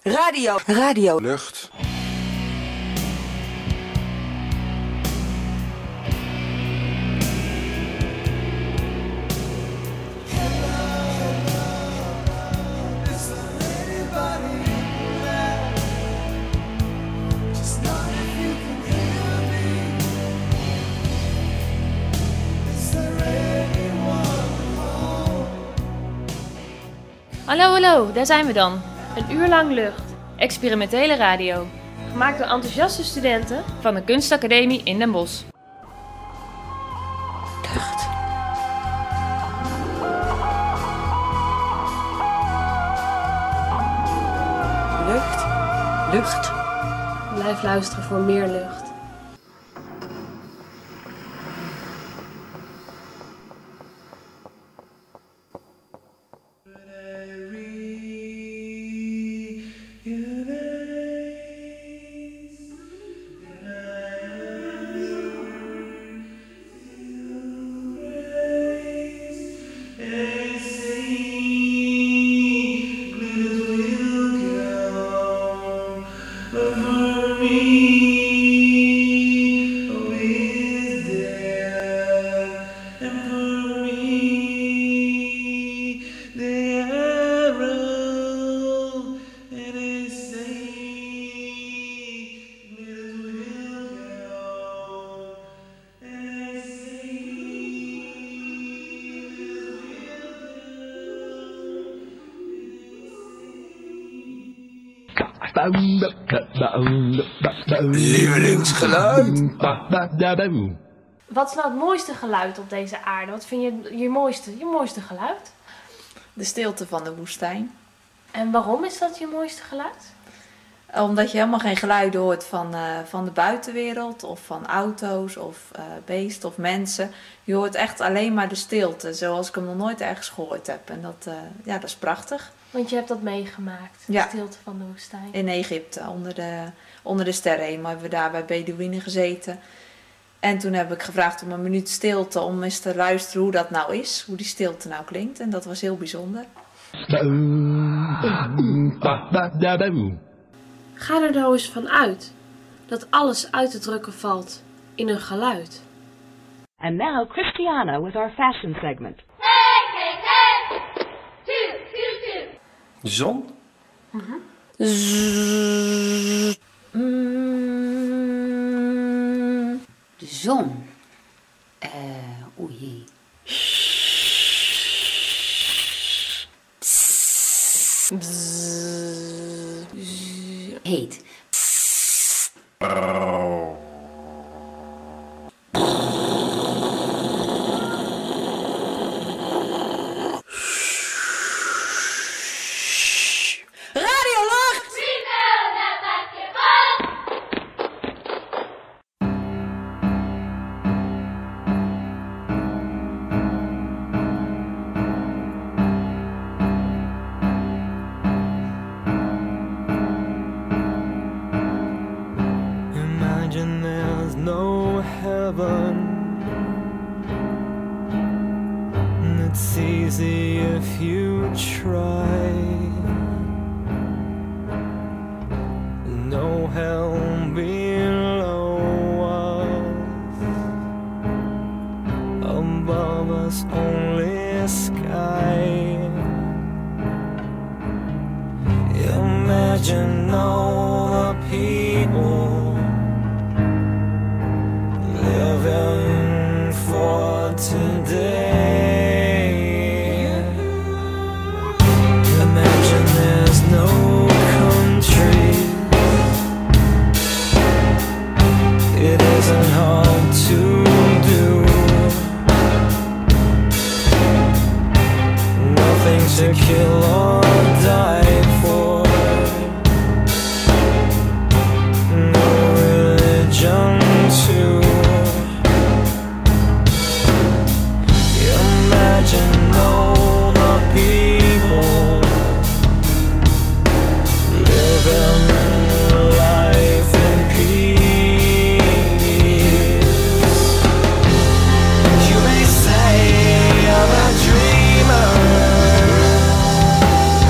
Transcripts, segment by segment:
Radio. Lucht. Hallo, daar zijn we dan. Een uur lang lucht. Experimentele radio. Gemaakt door enthousiaste studenten van de Kunstacademie in Den Bosch. Lucht. Lucht. Blijf luisteren voor meer lucht. Lievelingsgeluid. Wat is nou het mooiste geluid op deze aarde? Wat vind je je mooiste geluid? De stilte van de woestijn. En waarom is dat je mooiste geluid? Omdat je helemaal geen geluiden hoort van de buitenwereld of van auto's of beesten of mensen. Je hoort echt alleen maar de stilte, zoals ik hem nog nooit ergens gehoord heb. En dat is prachtig. Want je hebt dat meegemaakt, de stilte van de woestijn. In Egypte, onder de sterrenhemel, hebben we daar bij Bedouinen gezeten. En toen heb ik gevraagd om een minuut stilte om eens te luisteren hoe dat nou is. Hoe die stilte nou klinkt. En dat was heel bijzonder. Ga er nou eens van uit dat alles uit te drukken valt in een geluid. And now Christiana with our fashion segment. De zon? De zon. Oei. Heet. Imagine there's no heaven. It's easy if you try. No hell below us. Above us only sky. Imagine all the people living for today. Imagine there's no country. It isn't hard to do. Nothing to kill or die for. No religion too. Imagine all the people living life in peace. You may say I'm a dreamer.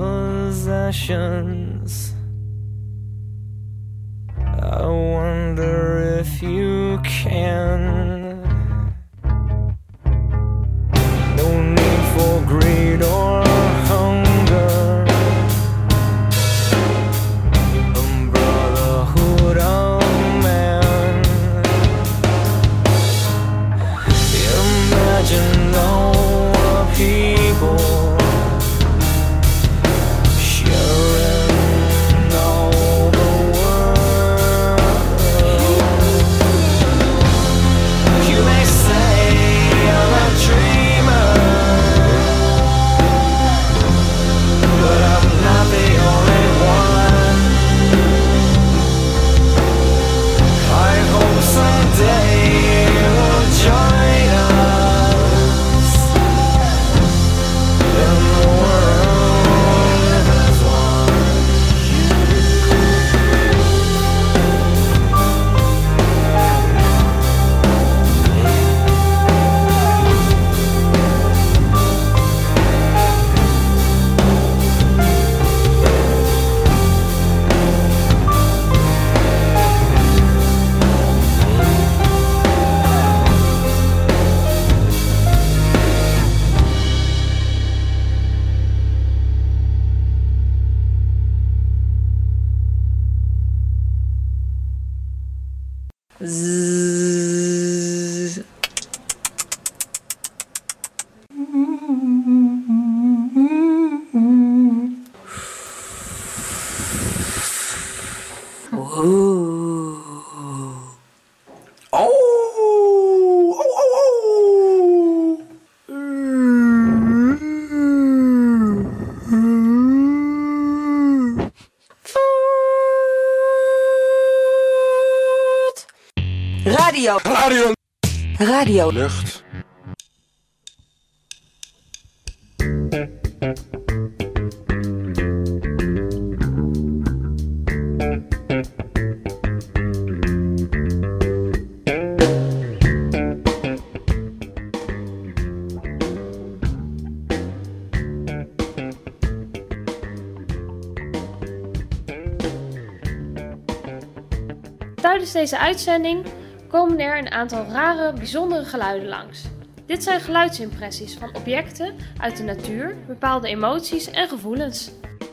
possessions. I wonder if you can. No need for greed or hunger. A brotherhood of man. Imagine all the people Radio. Lucht. Tijdens deze uitzending komen er een aantal rare, bijzondere geluiden langs. Dit zijn geluidsimpressies van objecten uit de natuur, bepaalde emoties en gevoelens.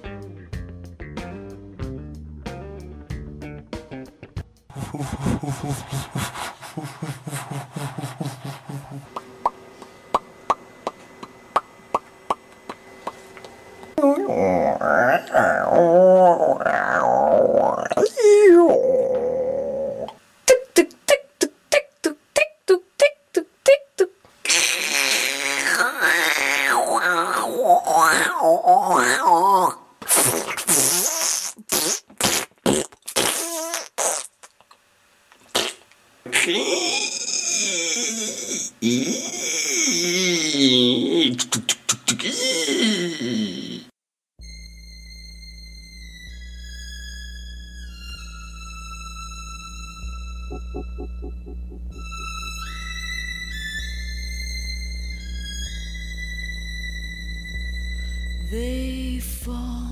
They fall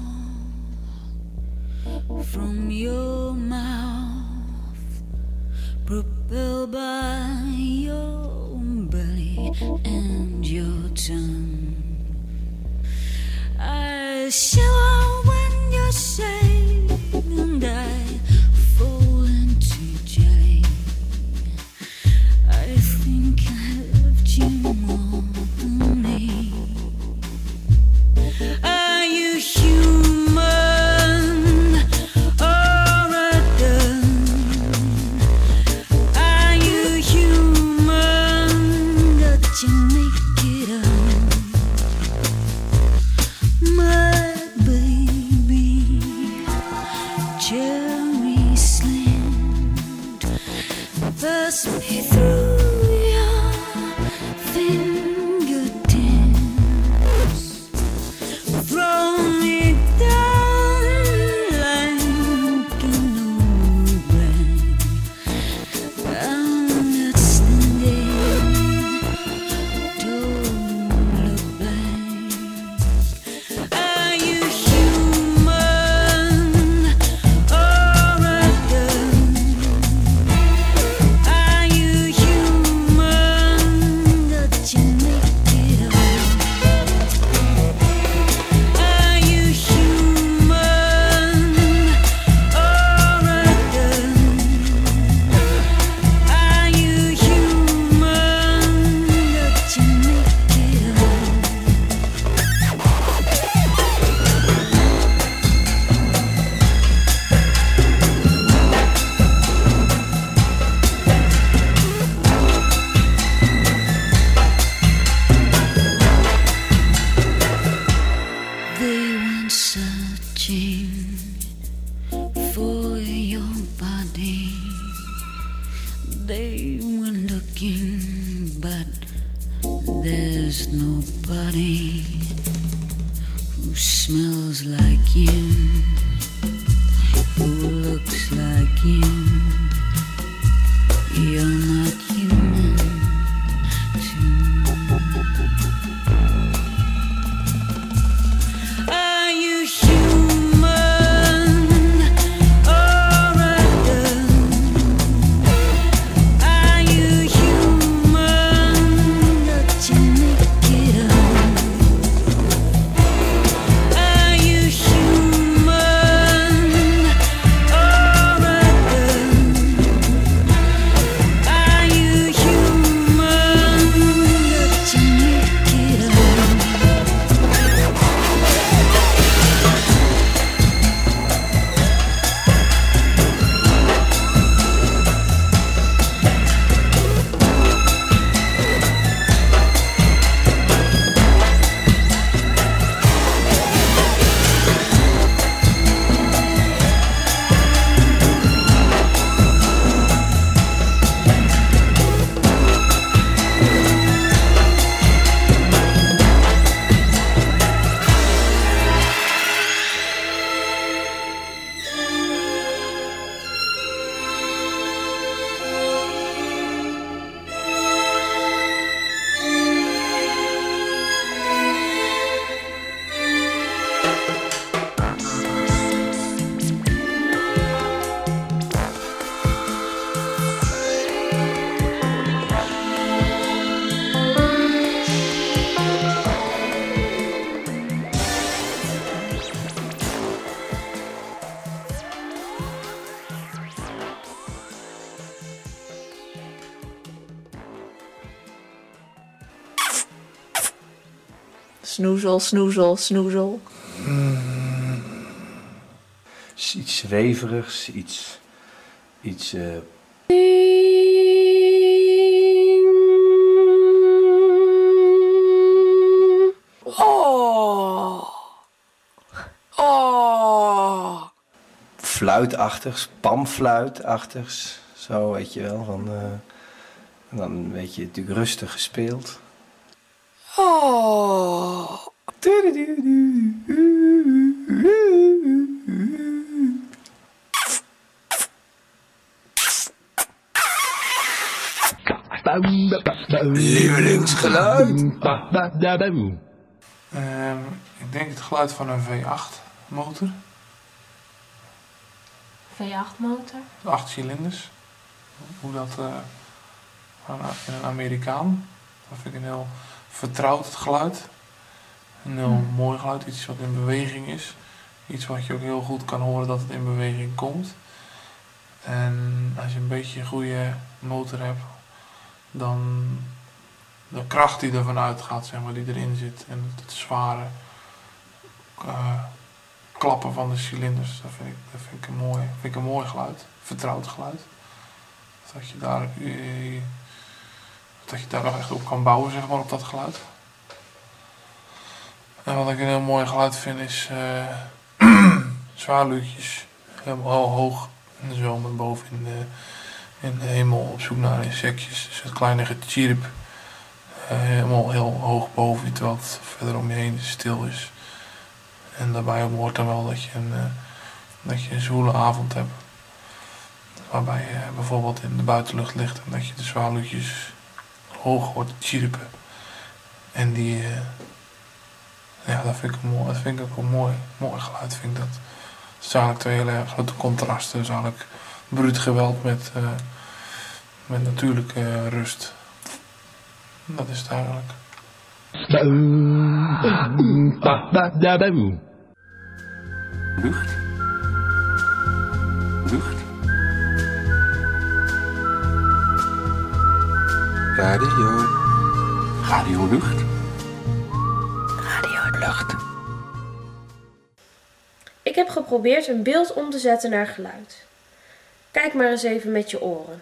from your mouth, propelled by your belly and your tongue. I shiver when you say, and I fall into jelly. I think I loved you more than me. Are you human or a done? Are you human that you make it up? My baby. went searching for your body. They were looking, but there's nobody who smells like you, who looks like you. You're not human too. Are you human or other? Are you human that you make it up? Are you human or other? Are you human that you make it up? Snoezel, snoezel, snoezel. Iets zweverigs, iets fluitachtigs, panfluitachtigs. Zo, weet je wel. En dan weet je natuurlijk rustig gespeeld. Lievelingsgeluid. Ik denk het geluid van een V8 motor. V8 motor. 8 cilinders. Hoe dat in een Amerikaan. Dat vind ik een heel vertrouwd geluid. Een heel mooi geluid. Iets wat in beweging is. Iets wat je ook heel goed kan horen dat het in beweging komt. En als je een beetje een goede motor hebt, dan de kracht die ervan uitgaat, zeg maar, die erin zit. En het zware klappen van de cilinders. Dat vind ik een mooi geluid. Vertrouwd geluid. Dat je daar nog echt op kan bouwen, zeg maar, op dat geluid. En wat ik een heel mooi geluid vind is zwaluwtjes. Helemaal hoog in de zomer boven in de hemel op zoek naar insectjes. Dus het kleine getjirp. Helemaal heel hoog boven je, terwijl het verder om je heen stil is. En daarbij hoort dan wel dat je een zwoele avond hebt. Waarbij je bijvoorbeeld in de buitenlucht ligt en dat je de zwaluwtjes hoog hoort chirpen. En die, dat vind ik ook een mooi geluid. Vind ik dat. Het is eigenlijk twee hele grote contrasten. Het is eigenlijk bruut geweld met natuurlijke rust. Dat is het eigenlijk. Lucht. Lucht. Radio. Radio Lucht. Radio Lucht. Ik heb geprobeerd een beeld om te zetten naar geluid. Kijk maar eens even met je oren.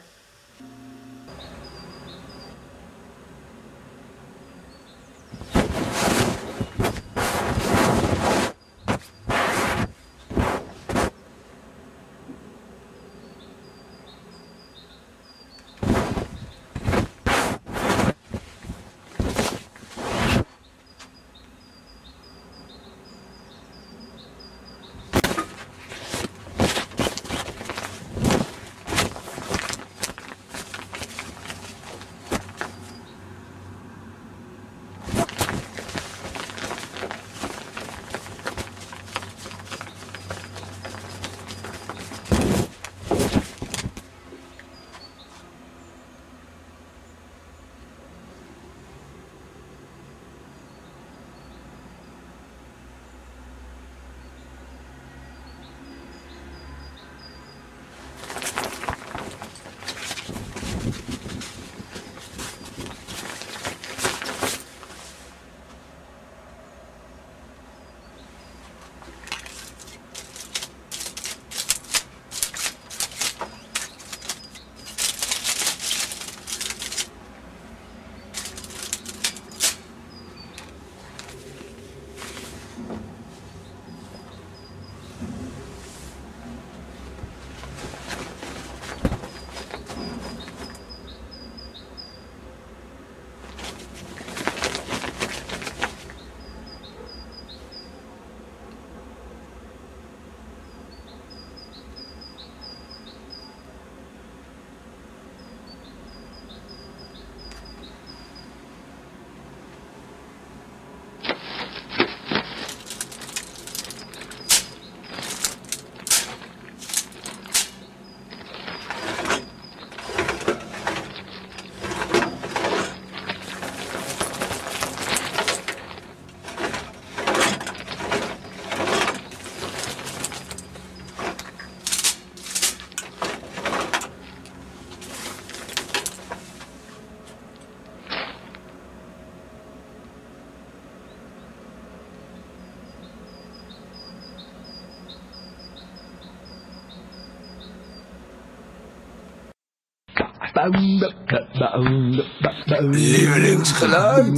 Lievelingsgeluid?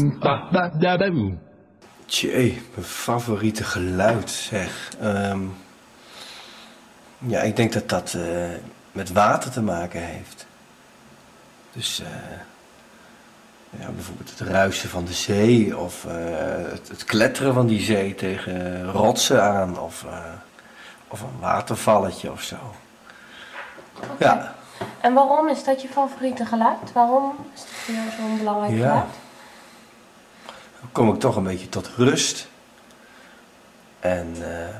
Tjee, mijn favoriete geluid, zeg. Ja, ik denk dat dat met water te maken heeft. Dus ja, bijvoorbeeld het ruisen van de zee of het kletteren van die zee tegen rotsen aan of een watervalletje of zo. Oké. Ja. En waarom is dat je favoriete geluid? Waarom is het voor jou zo'n belangrijk Ja. geluid? Dan kom ik toch een beetje tot rust. En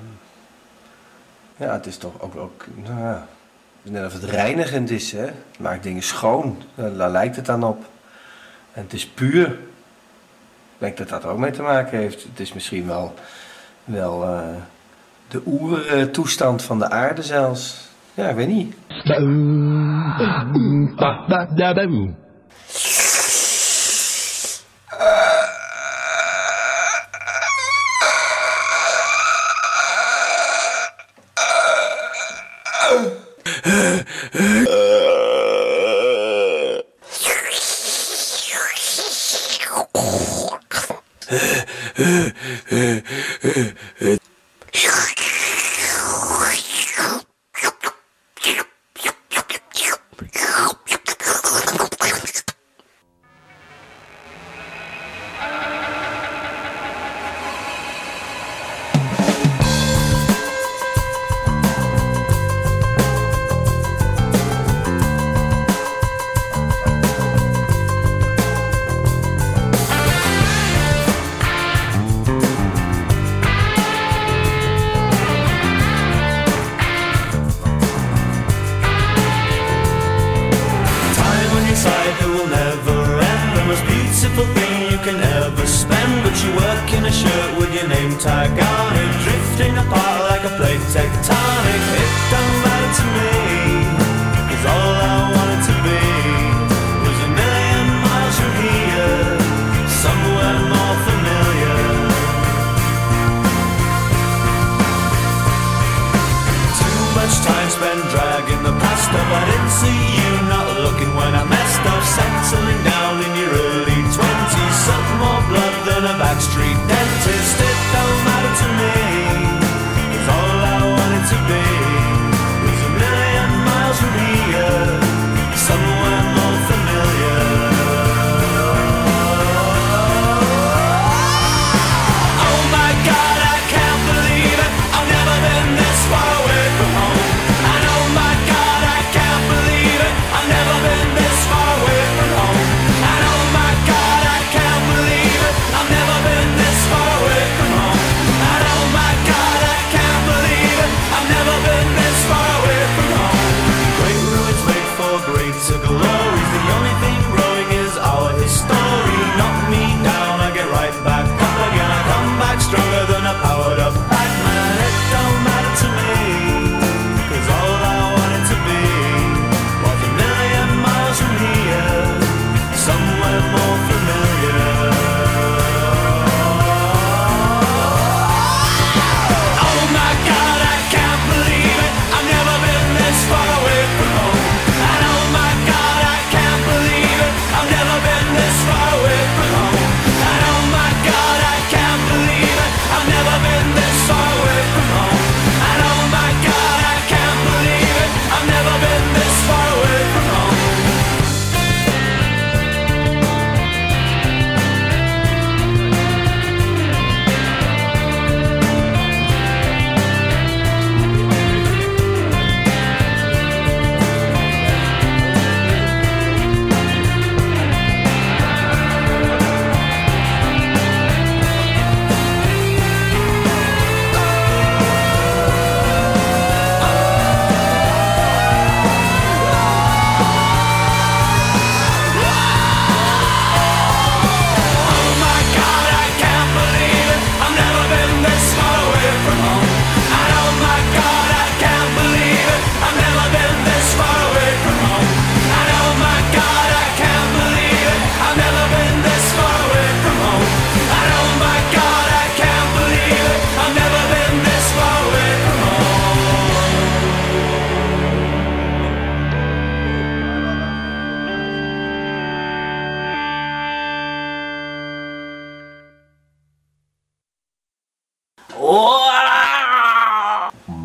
ja, het is toch ook nou ja, net of het reinigend is, hè. Het maakt dingen schoon, daar lijkt het dan op. En het is puur. Ik denk dat dat er ook mee te maken heeft. Het is misschien wel de oertoestand van de aarde zelfs. Ja, ik weet niet. This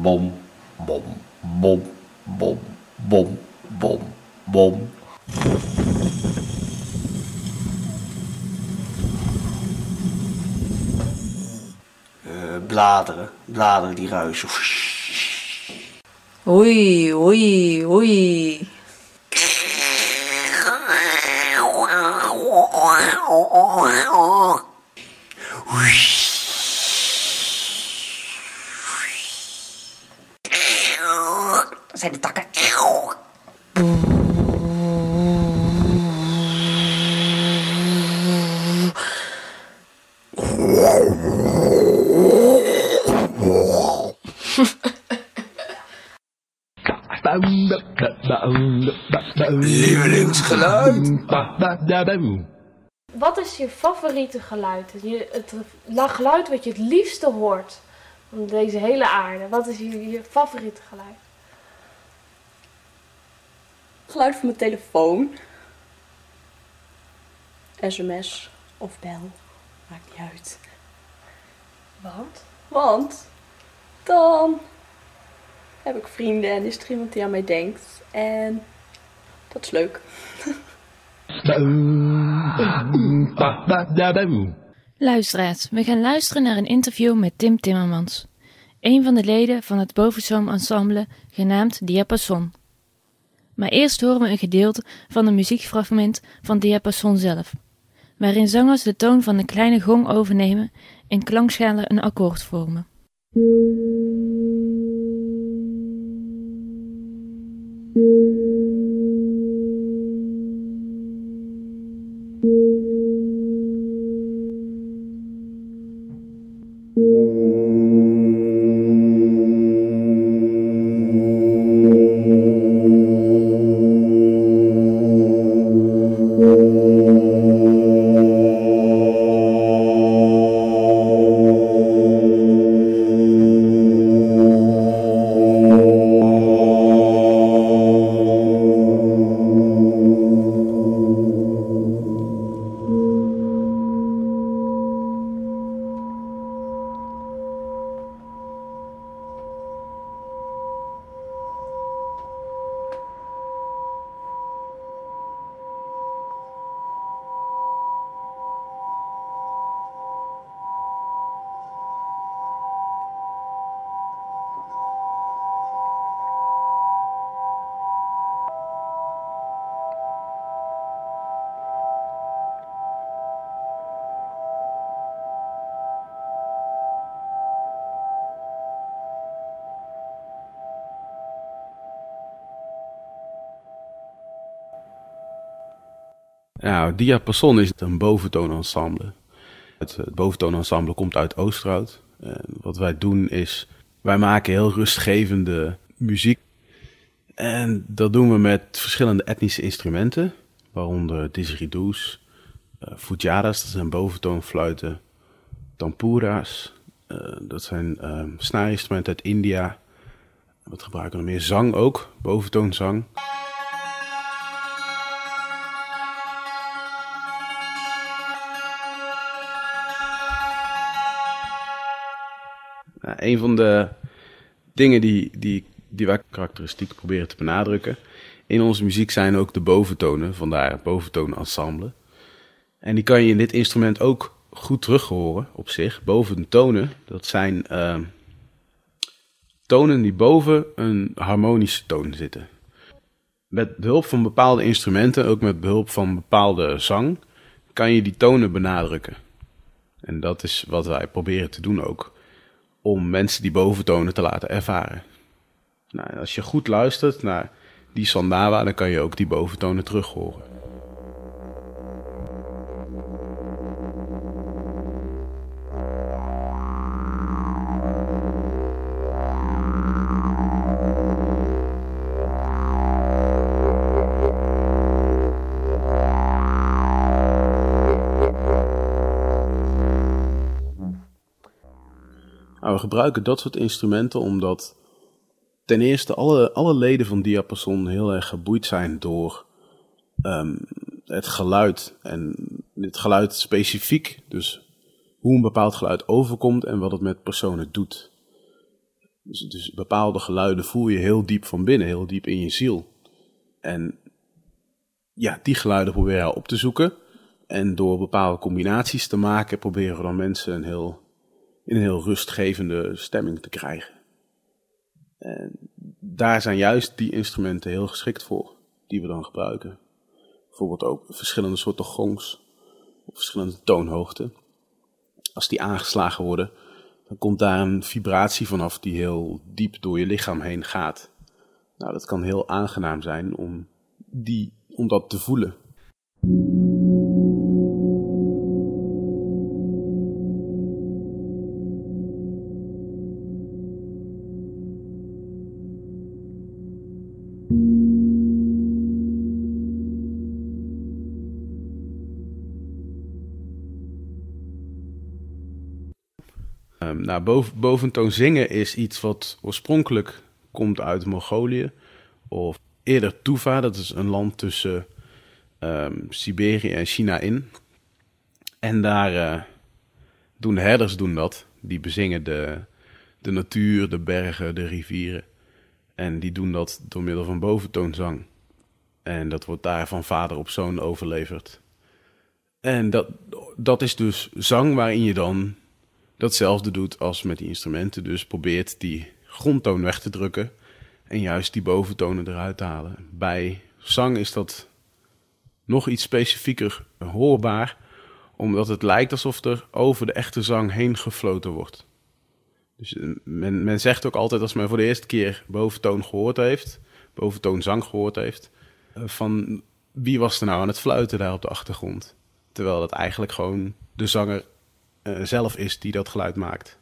bom, bom, bom, bom, bom, bom, bom. Bladeren die ruisen. Oei, oei, oei. Dat zijn de takken. Lievelingsgeluid. Wat is je favoriete geluid? Het geluid wat je het liefste hoort op deze hele aarde. Wat is je favoriete geluid? Geluid van mijn telefoon. SMS of bel. Maakt niet uit. Want dan heb ik vrienden en is er iemand die aan mij denkt. En dat is leuk. Luisteraars, we gaan luisteren naar een interview met Tim Timmermans. Een van de leden van het Boventoon Ensemble genaamd Diapason. Maar eerst horen we een gedeelte van een muziekfragment van Diapason zelf, waarin zangers de toon van een kleine gong overnemen en klankschalen een akkoord vormen. Nou, Diapason is een boventoonensemble. Het boventoonensemble komt uit Oosterhout. Wat wij doen is, wij maken heel rustgevende muziek. En dat doen we met verschillende etnische instrumenten. Waaronder didgeridoos, fujaras, dat zijn boventoonfluiten, tampura's. Dat zijn snaarinstrumenten uit India. Wat gebruiken we nog meer? Zang ook, boventoonzang. Nou, een van de dingen die wij karakteristiek proberen te benadrukken in onze muziek zijn ook de boventonen, vandaar het boventoonensemble. En die kan je in dit instrument ook goed terug horen op zich. Boventonen, dat zijn tonen die boven een harmonische toon zitten. Met behulp van bepaalde instrumenten, ook met behulp van bepaalde zang, kan je die tonen benadrukken. En dat is wat wij proberen te doen ook, om mensen die boventonen te laten ervaren. Nou, als je goed luistert naar die Sandawa, dan kan je ook die boventonen terug horen. Nou, we gebruiken dat soort instrumenten omdat ten eerste alle leden van Diapason heel erg geboeid zijn door het geluid. En het geluid specifiek, dus hoe een bepaald geluid overkomt en wat het met personen doet. Dus bepaalde geluiden voel je heel diep van binnen, heel diep in je ziel. En ja, die geluiden proberen we op te zoeken. En door bepaalde combinaties te maken, proberen we dan mensen in een heel rustgevende stemming te krijgen. En daar zijn juist die instrumenten heel geschikt voor, die we dan gebruiken. Bijvoorbeeld ook verschillende soorten gongs, op verschillende toonhoogten. Als die aangeslagen worden, dan komt daar een vibratie vanaf die heel diep door je lichaam heen gaat. Nou, dat kan heel aangenaam zijn om dat te voelen. Boventoon zingen is iets wat oorspronkelijk komt uit Mongolië. Of eerder Tuva, dat is een land tussen Siberië en China in. En daar doen de herders dat. Die bezingen de natuur, de bergen, de rivieren. En die doen dat door middel van boventoonzang. En dat wordt daar van vader op zoon overleverd. En dat is dus zang waarin je dan datzelfde doet als met die instrumenten. Dus probeert die grondtoon weg te drukken en juist die boventonen eruit te halen. Bij zang is dat nog iets specifieker hoorbaar, omdat het lijkt alsof er over de echte zang heen gefloten wordt. Dus men zegt ook altijd, als men voor de eerste keer boventoonzang gehoord heeft, van wie was er nou aan het fluiten daar op de achtergrond? Terwijl dat eigenlijk gewoon de zanger zelf is die dat geluid maakt.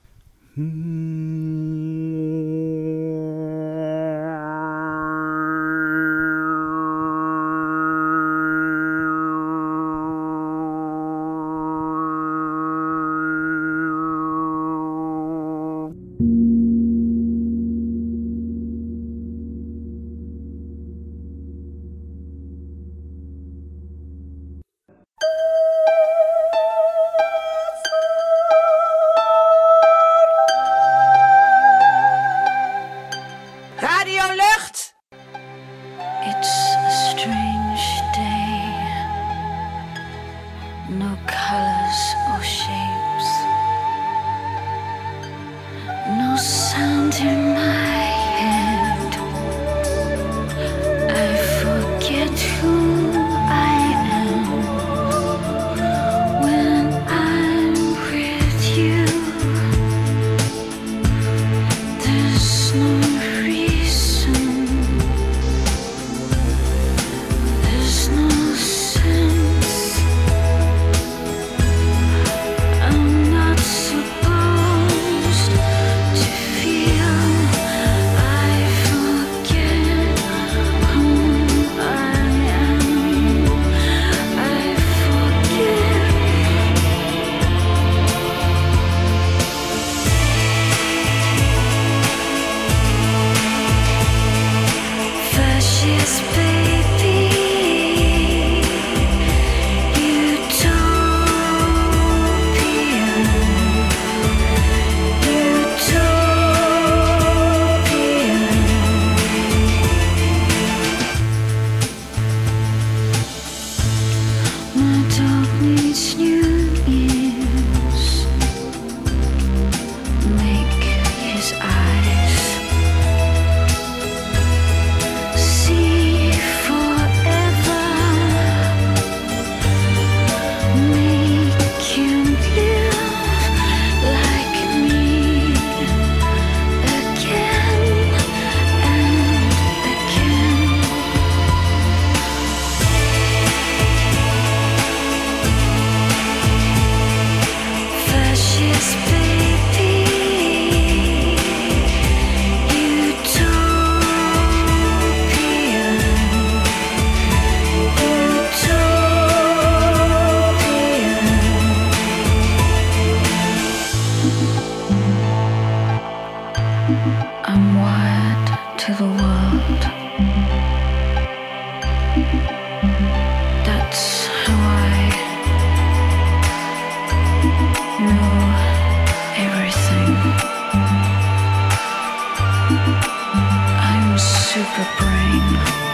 I'm super brain.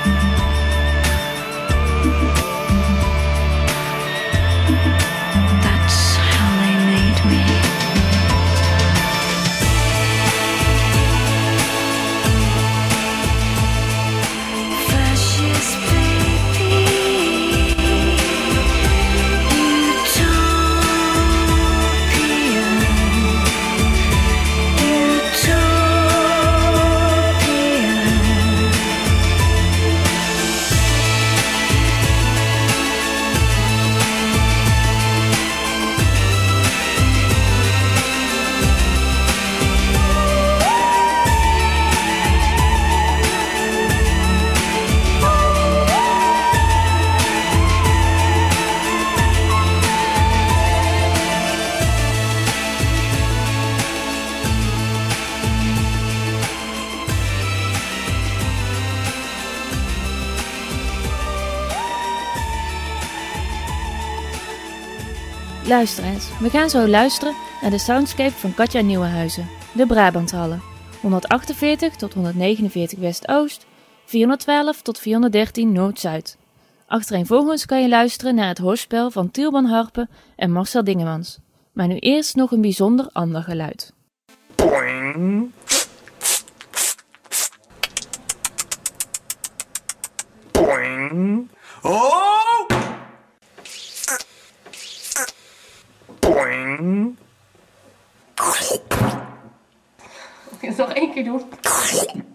That's how they made me. Fascist baby, Luisteraars, we gaan zo luisteren naar de soundscape van Katja Nieuwenhuizen, de Brabanthallen. 148 tot 149 West-Oost, 412 tot 413 Noord-Zuid. Achtereenvolgens kan je luisteren naar het hoorspel van Tielban Harpen en Marcel Dingemans. Maar nu eerst nog een bijzonder ander geluid. Boing. Boing. Oh! Boing. Ik ga het nog 1 keer doen.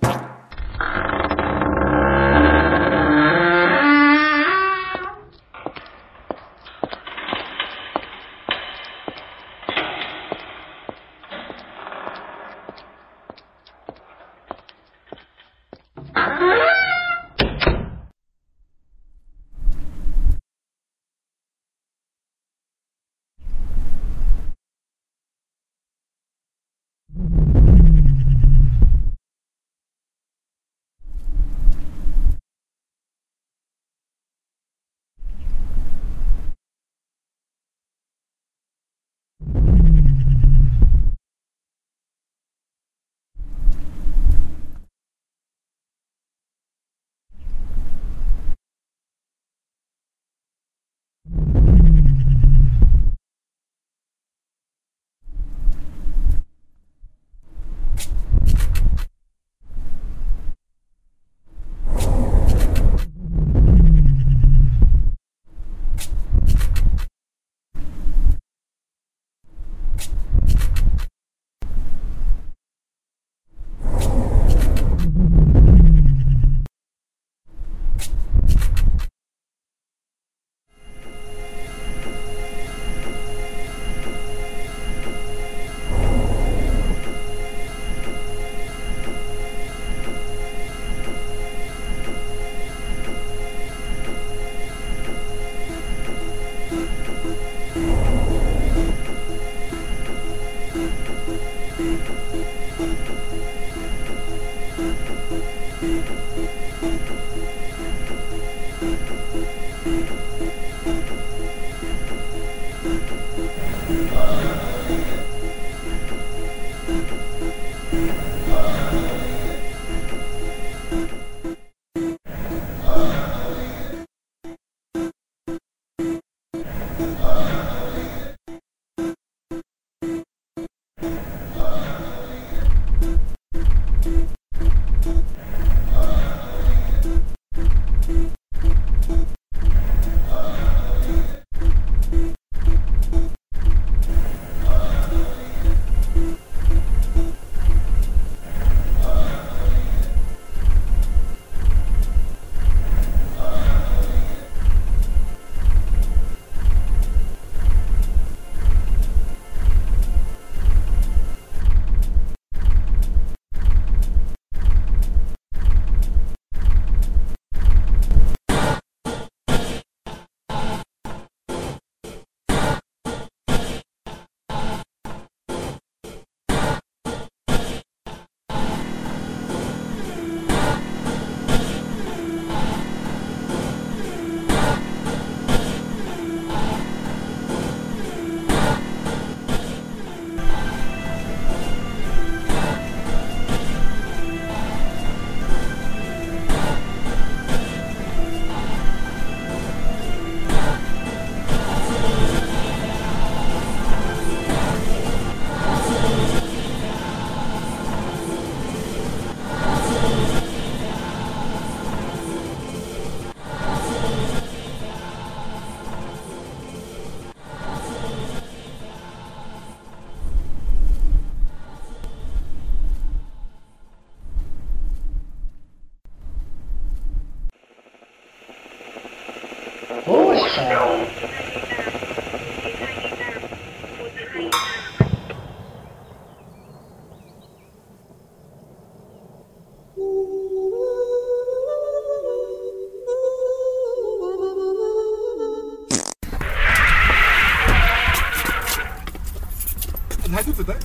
Hij doet het, hè?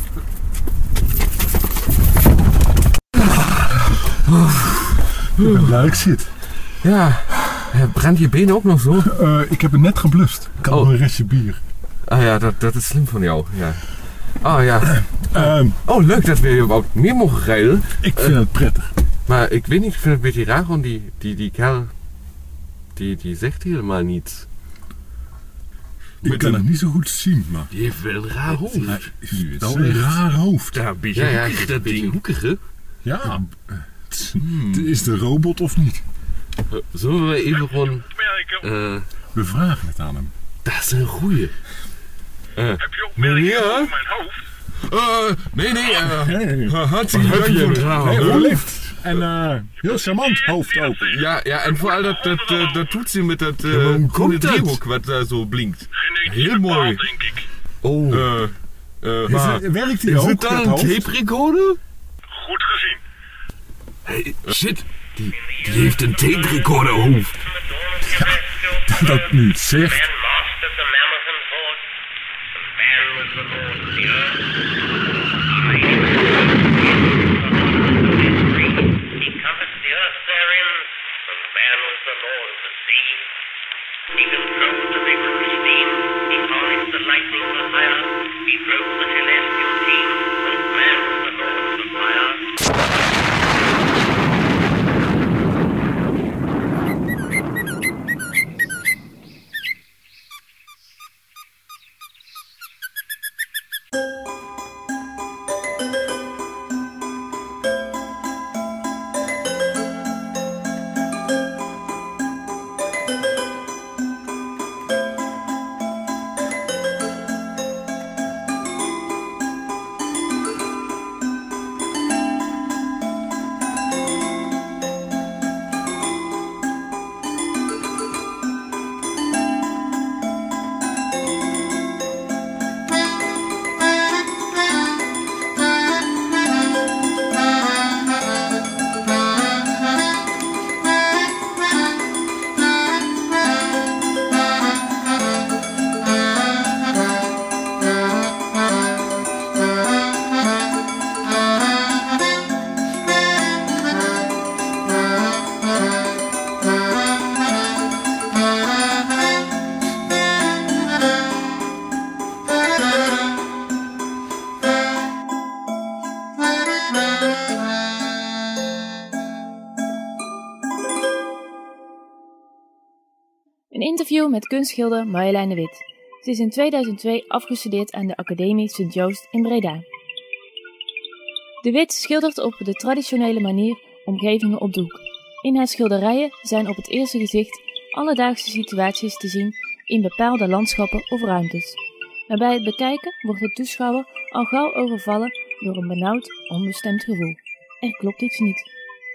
Ik ben blij dat ik zit. Ja, brandt je been ook nog zo? Ik heb het net geblust. Ik had nog een restje bier. Ah ja, dat is slim van jou. Ja. Oh ja. Leuk dat we überhaupt meer mogen rijden. Ik vind het prettig. Maar ik weet niet, ik vind het een beetje raar, want die kerel, die zegt helemaal niets. Ik kan het niet zo goed zien, maar... Die heeft wel een raar hoofd. Hij heeft wel een raar hoofd. Ja, een beetje hoekig, dat beetje hoekig, hè? Ja, is de robot of niet? Zullen we even gewoon... we vragen het aan hem. Dat is een goeie. Heb je opmerkingen over mijn hoofd? Nee. Hartstikke dank voor heel lief. En heel charmant hoofd ook. Ja, en vooral dat toetsen met dat groene driehoek wat daar zo blinkt. Heel mooi. Denk ik. Werkt die ook? Is het dan een tape recorder? Goed gezien. Hey, shit. Die heeft een tape recorder hoofd. Ja, dat nu het zegt. He controlled the big steam, he harnessed the lightning for hire, he drove the celestial team, and man was the lord of the fire. Een interview met kunstschilder Marjolein de Wit. Ze is in 2002 afgestudeerd aan de Academie Sint-Joost in Breda. De Wit schildert op de traditionele manier omgevingen op doek. In haar schilderijen zijn op het eerste gezicht alledaagse situaties te zien in bepaalde landschappen of ruimtes. Maar bij het bekijken wordt de toeschouwer al gauw overvallen door een benauwd, onbestemd gevoel. Er klopt iets niet.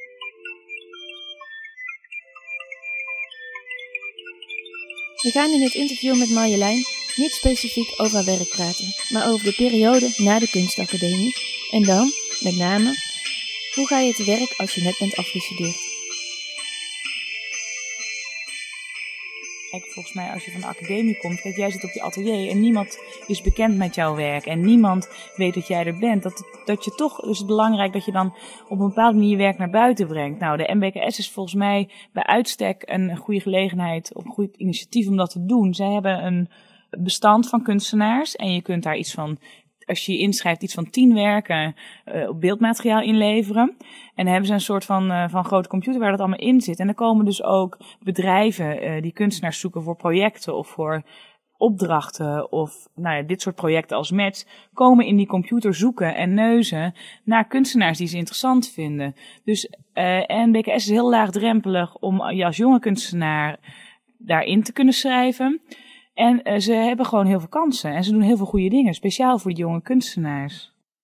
We gaan in het interview met Marjolein niet specifiek over haar werk praten, maar over de periode na de kunstacademie en dan, met name, hoe ga je te werk als je net bent afgestudeerd? Kijk, volgens mij als je van de academie komt, kijk, jij zit op je atelier en niemand is bekend met jouw werk en niemand weet dat jij er bent. Dat je toch, is het belangrijk dat je dan op een bepaalde manier je werk naar buiten brengt. Nou, de MBKS is volgens mij bij uitstek een goede gelegenheid of een goed initiatief om dat te doen. Zij hebben een bestand van kunstenaars en je kunt daar iets van, als je je inschrijft, iets van 10 werken op beeldmateriaal inleveren. En dan hebben ze een soort van grote computer waar dat allemaal in zit. En er komen dus ook bedrijven die kunstenaars zoeken voor projecten of voor opdrachten of dit soort projecten als match, komen in die computer zoeken en neuzen naar kunstenaars die ze interessant vinden. Dus NBKS is heel laagdrempelig om je als jonge kunstenaar daarin te kunnen schrijven. En ze hebben gewoon heel veel kansen en ze doen heel veel goede dingen, speciaal voor de jonge kunstenaars.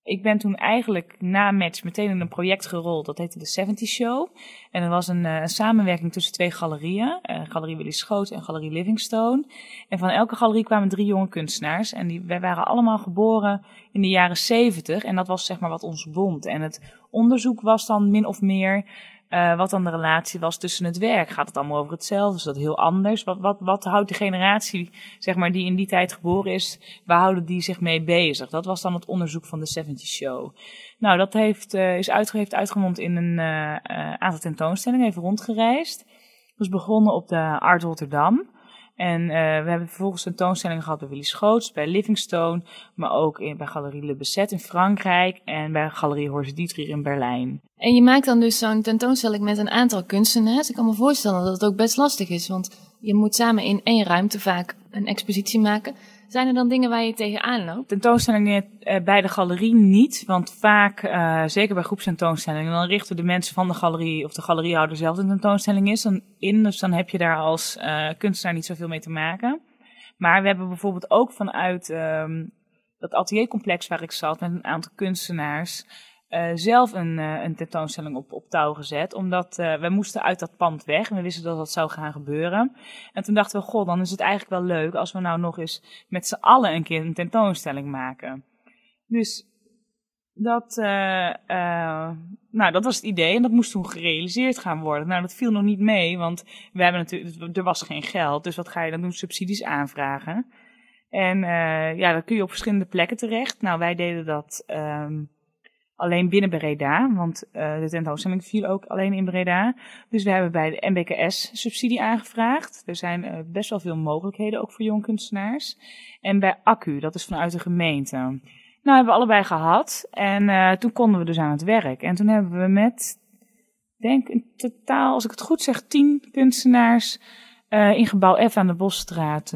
Ik ben toen eigenlijk na match meteen in een project gerold. Dat heette de 70's Show. En dat was een samenwerking tussen 2 galerieën. Galerie Willy Schoot en Galerie Livingstone. En van elke galerie kwamen 3 jonge kunstenaars. En wij waren allemaal geboren in de jaren 70. En dat was zeg maar wat ons bond. En het onderzoek was dan min of meer wat dan de relatie was tussen het werk. Gaat het allemaal over hetzelfde? Is dat heel anders? Wat houdt de generatie, zeg maar, die in die tijd geboren is, waar houden die zich mee bezig? Dat was dan het onderzoek van de 70's Show. Nou, dat heeft uitgemond in een aantal tentoonstellingen, heeft rondgereisd. Dus begonnen op de Art Rotterdam. En we hebben vervolgens tentoonstellingen gehad bij Willy Schoots, bij Livingstone, maar ook bij Galerie Le Besset in Frankrijk en bij Galerie Horst Dietrich in Berlijn. En je maakt dan dus zo'n tentoonstelling met een aantal kunstenaars. Ik kan me voorstellen dat het ook best lastig is, want je moet samen in 1 ruimte vaak een expositie maken. Zijn er dan dingen waar je tegenaan loopt? Tentoonstellingen bij de galerie niet, want vaak, zeker bij groepstentoonstellingen, dan richten de mensen van de galerie of de galeriehouder zelf de tentoonstelling dus dan heb je daar als kunstenaar niet zoveel mee te maken. Maar we hebben bijvoorbeeld ook vanuit dat ateliercomplex waar ik zat met een aantal kunstenaars zelf een tentoonstelling op touw gezet, omdat we moesten uit dat pand weg en we wisten dat dat zou gaan gebeuren. En toen dachten we, goh, dan is het eigenlijk wel leuk als we nou nog eens met z'n allen een keer een tentoonstelling maken. Dus dat was het idee en dat moest toen gerealiseerd gaan worden. Nou, dat viel nog niet mee, want we hebben natuurlijk, er was geen geld, dus wat ga je dan doen? Subsidies aanvragen. En dan kun je op verschillende plekken terecht. Nou, wij deden dat alleen binnen Breda, want de tentoonstelling viel ook alleen in Breda. Dus we hebben bij de MBKS subsidie aangevraagd. Er zijn best wel veel mogelijkheden, ook voor jong kunstenaars. En bij Accu, dat is vanuit de gemeente. Nou, hebben we allebei gehad. En toen konden we dus aan het werk. En toen hebben we met, denk in totaal, als ik het goed zeg, 10 kunstenaars in gebouw F aan de Bosstraat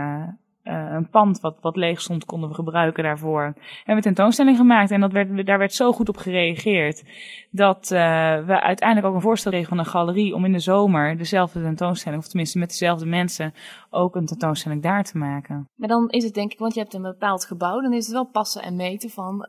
een pand wat leeg stond, konden we gebruiken daarvoor. En we hebben een tentoonstelling gemaakt en daar werd zo goed op gereageerd dat we uiteindelijk ook een voorstel kregen van een galerie om in de zomer dezelfde tentoonstelling, of tenminste met dezelfde mensen, ook een tentoonstelling daar te maken. Maar dan is het denk ik, want je hebt een bepaald gebouw, dan is het wel passen en meten van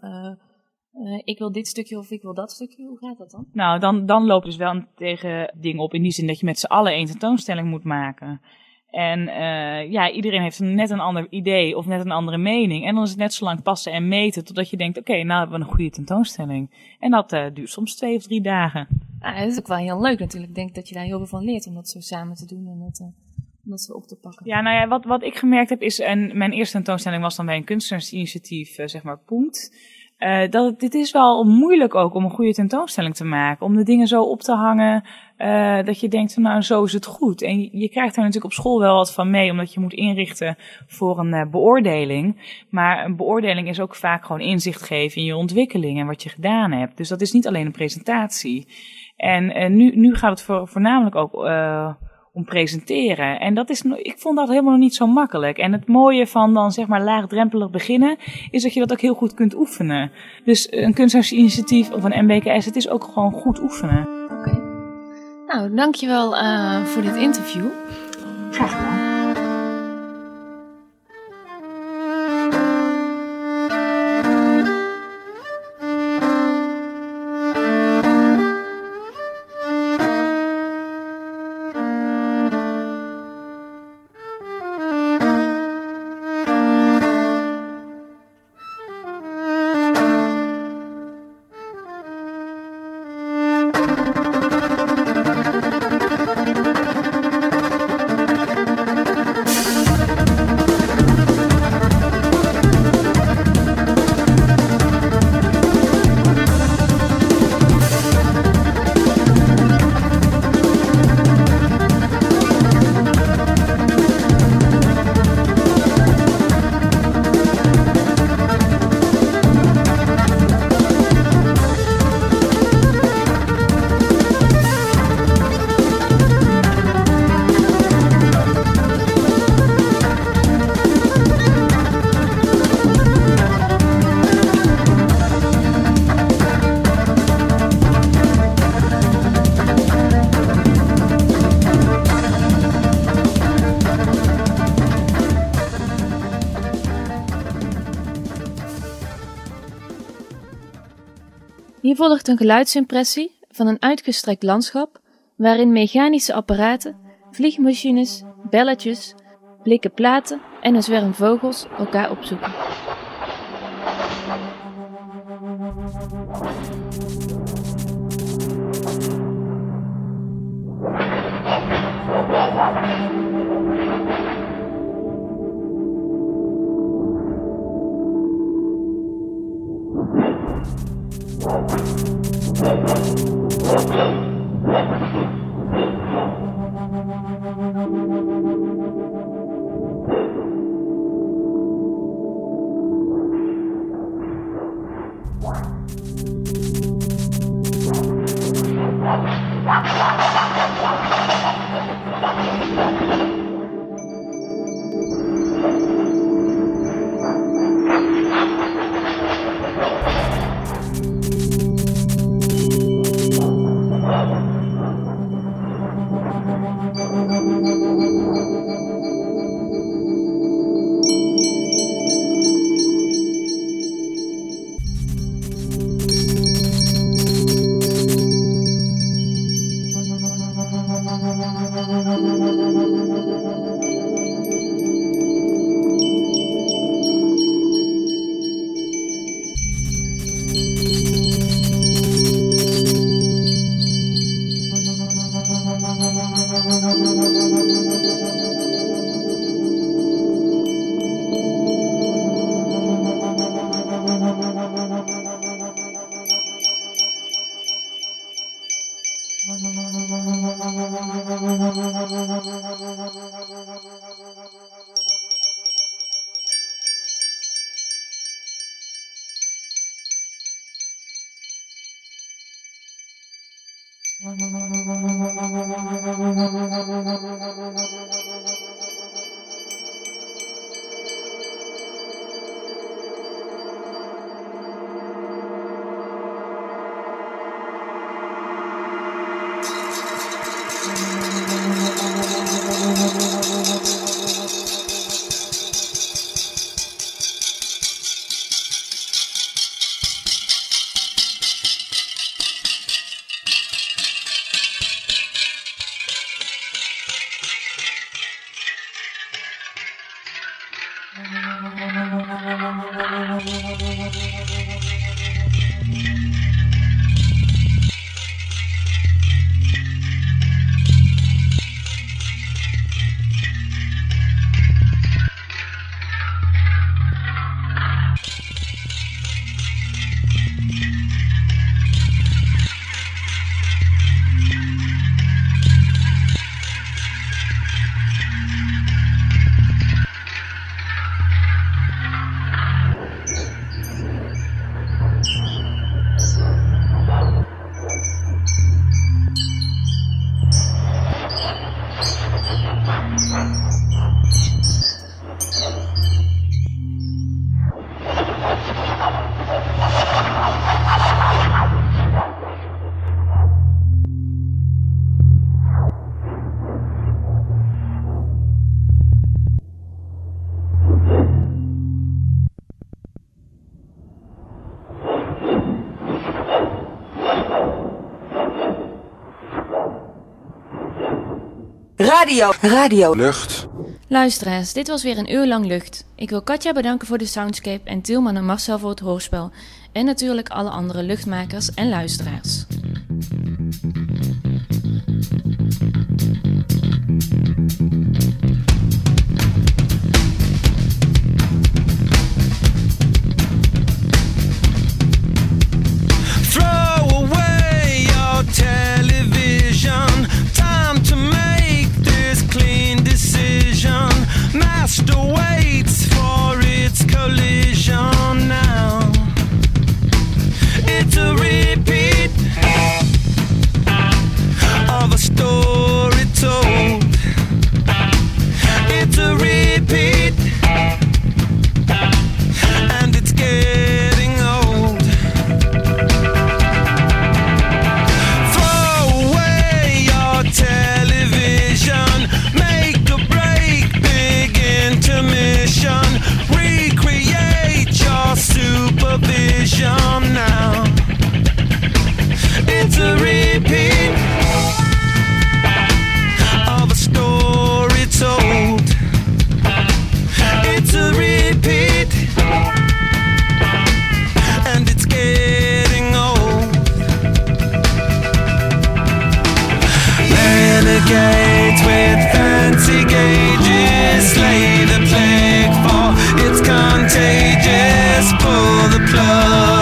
ik wil dit stukje of ik wil dat stukje. Hoe gaat dat dan? Nou, dan loop je dus wel tegen dingen op in die zin dat je met z'n allen 1 tentoonstelling moet maken. En iedereen heeft net een ander idee of net een andere mening. En dan is het net zo lang passen en meten totdat je denkt, oké, nou hebben we een goede tentoonstelling. En dat duurt soms 2 of 3 dagen. Dat is ook wel heel leuk natuurlijk. Ik denk dat je daar heel veel van leert om dat zo samen te doen en dat zo op te pakken. Ja, nou ja, wat ik gemerkt heb is, en mijn eerste tentoonstelling was dan bij een kunstenaarsinitiatief, zeg maar Punkt. Dit is wel moeilijk ook om een goede tentoonstelling te maken. Om de dingen zo op te hangen dat je denkt van nou zo is het goed. En je krijgt er natuurlijk op school wel wat van mee. Omdat je moet inrichten voor een beoordeling. Maar een beoordeling is ook vaak gewoon inzicht geven in je ontwikkeling en wat je gedaan hebt. Dus dat is niet alleen een presentatie. En nu gaat het voornamelijk ook om presenteren. En ik vond dat helemaal nog niet zo makkelijk. En het mooie van dan zeg maar laagdrempelig beginnen is dat je dat ook heel goed kunt oefenen. Dus een kunstenaarsinitiatief of een MBKS, het is ook gewoon goed oefenen. Oké. Nou, dankjewel voor dit interview. Graag gedaan. Hier volgt een geluidsimpressie van een uitgestrekt landschap waarin mechanische apparaten, vliegmachines, belletjes, blikken platen en een zwerm vogels elkaar opzoeken. Radio. Lucht. Luisteraars, dit was weer een uur lang lucht. Ik wil Katja bedanken voor de soundscape en Tilman en Marcel voor het hoorspel. En natuurlijk alle andere luchtmakers en luisteraars. Throw away your television. Time to make this clean decision. Master waits for its collision now. It's a repeat. gates with fancy gauges. Slay the plague, for it's contagious. Pull the plug.